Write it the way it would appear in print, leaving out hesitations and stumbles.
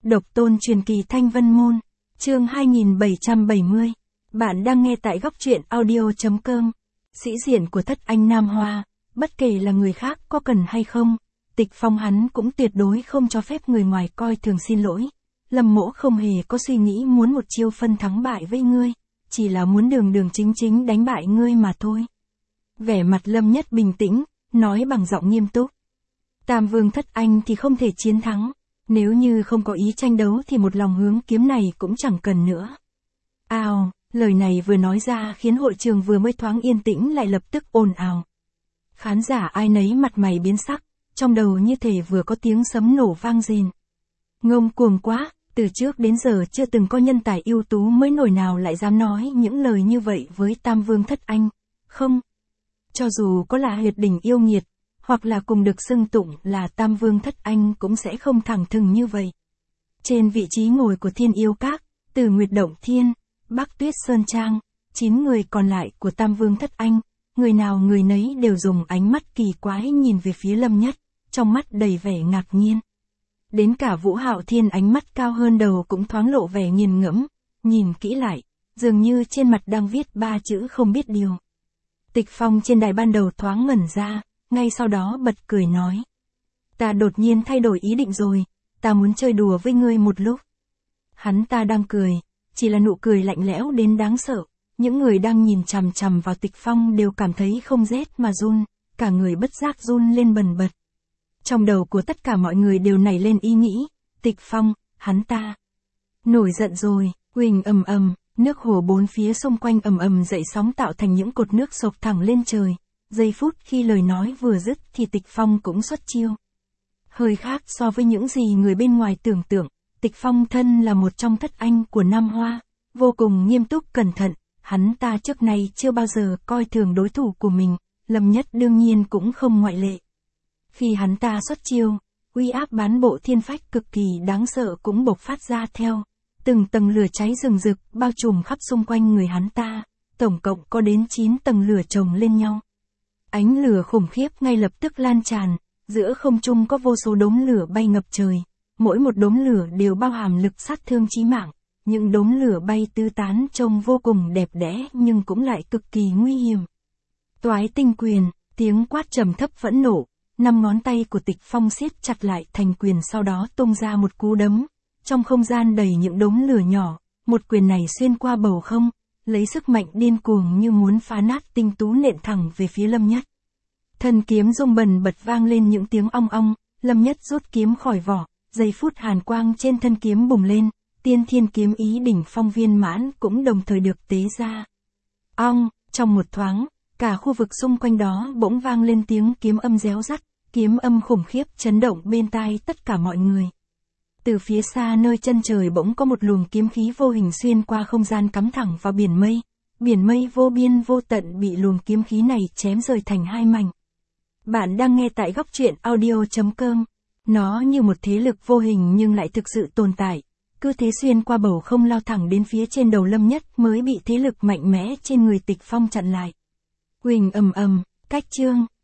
Độc tôn truyền kỳ Thanh Vân Môn, chương 2770. Bạn đang nghe tại góc truyện audio.com. Sĩ diện của thất anh Nam Hoa, bất kể là người khác có cần hay không, Tịch Phong hắn cũng tuyệt đối không cho phép người ngoài coi thường. Xin lỗi, Lâm Mỗ không hề có suy nghĩ muốn một chiêu phân thắng bại với ngươi, chỉ là muốn đường đường chính chính đánh bại ngươi mà thôi. Vẻ mặt Lâm Nhất bình tĩnh, nói bằng giọng nghiêm túc. Tam Vương thất anh thì không thể chiến thắng, nếu như không có ý tranh đấu thì một lòng hướng kiếm này cũng chẳng cần nữa. Ào, lời này vừa nói ra khiến hội trường vừa mới thoáng yên tĩnh lại lập tức ồn ào. Khán giả ai nấy mặt mày biến sắc, trong đầu như thể vừa có tiếng sấm nổ vang rền. Ngông cuồng quá, từ trước đến giờ chưa từng có nhân tài ưu tú mới nổi nào lại dám nói những lời như vậy với Tam Vương thất anh. Không, cho dù có là huyệt đỉnh yêu nghiệt, hoặc là cùng được xưng tụng là Tam Vương thất anh cũng sẽ không thẳng thừng như vậy. Trên vị trí ngồi của Thiên Yêu Các, từ Nguyệt Động Thiên, Bắc Tuyết Sơn Trang, 9 người còn lại của Tam Vương thất anh, người nào người nấy đều dùng ánh mắt kỳ quái nhìn về phía Lâm Nhất, trong mắt đầy vẻ ngạc nhiên. Đến cả Vũ Hạo Thiên ánh mắt cao hơn đầu cũng thoáng lộ vẻ nghiền ngẫm, nhìn kỹ lại, dường như trên mặt đang viết 3 chữ không biết điều. Tịch Phong trên đài ban đầu thoáng ngẩn ra, ngay sau đó bật cười nói. Ta đột nhiên thay đổi ý định rồi, ta muốn chơi đùa với ngươi một lúc. Hắn ta đang cười, chỉ là nụ cười lạnh lẽo đến đáng sợ, những người đang nhìn chằm chằm vào Tịch Phong đều cảm thấy không rét mà run, cả người bất giác run lên bần bật. Trong đầu của tất cả mọi người đều nảy lên ý nghĩ, Tịch Phong, hắn ta nổi giận rồi. Huỳnh ầm ầm, nước hồ bốn phía xung quanh ầm ầm dậy sóng tạo thành những cột nước sộc thẳng lên trời. Giây phút khi lời nói vừa dứt thì Tịch Phong cũng xuất chiêu. Hơi khác so với những gì người bên ngoài tưởng tượng, Tịch Phong thân là một trong thất anh của Nam Hoa, vô cùng nghiêm túc cẩn thận, hắn ta trước nay chưa bao giờ coi thường đối thủ của mình, Lâm Nhất đương nhiên cũng không ngoại lệ. Khi hắn ta xuất chiêu, uy áp bán bộ thiên phách cực kỳ đáng sợ cũng bộc phát ra theo. Từng tầng lửa cháy rừng rực bao trùm khắp xung quanh người hắn ta, tổng cộng có đến 9 tầng lửa chồng lên nhau. Ánh lửa khủng khiếp ngay lập tức lan tràn, giữa không trung có vô số đốm lửa bay ngập trời, mỗi một đốm lửa đều bao hàm lực sát thương chí mạng, những đốm lửa bay tứ tán trông vô cùng đẹp đẽ nhưng cũng lại cực kỳ nguy hiểm. Toái tinh quyền, tiếng quát trầm thấp phẫn nộ, 5 ngón tay của Tịch Phong siết chặt lại thành quyền sau đó tung ra một cú đấm, trong không gian đầy những đốm lửa nhỏ, một quyền này xuyên qua bầu không, lấy sức mạnh điên cuồng như muốn phá nát tinh tú nện thẳng về phía Lâm Nhất. Thân kiếm rung bần bật vang lên những tiếng ong ong, Lâm Nhất rút kiếm khỏi vỏ, giây phút hàn quang trên thân kiếm bùng lên, Tiên Thiên kiếm ý đỉnh phong viên mãn cũng đồng thời được tế ra. Ong, trong một thoáng, cả khu vực xung quanh đó bỗng vang lên tiếng kiếm âm réo rắt, kiếm âm khủng khiếp chấn động bên tai tất cả mọi người. Từ phía xa nơi chân trời bỗng có một luồng kiếm khí vô hình xuyên qua không gian cắm thẳng vào biển mây vô biên vô tận bị luồng kiếm khí này chém rời thành hai mảnh. Bạn đang nghe tại góc truyện audio.com, nó như một thế lực vô hình nhưng lại thực sự tồn tại, cứ thế xuyên qua bầu không lao thẳng đến phía trên đầu Lâm Nhất mới bị thế lực mạnh mẽ trên người Tịch Phong chặn lại. Huỳnh ầm ầm, cách chương.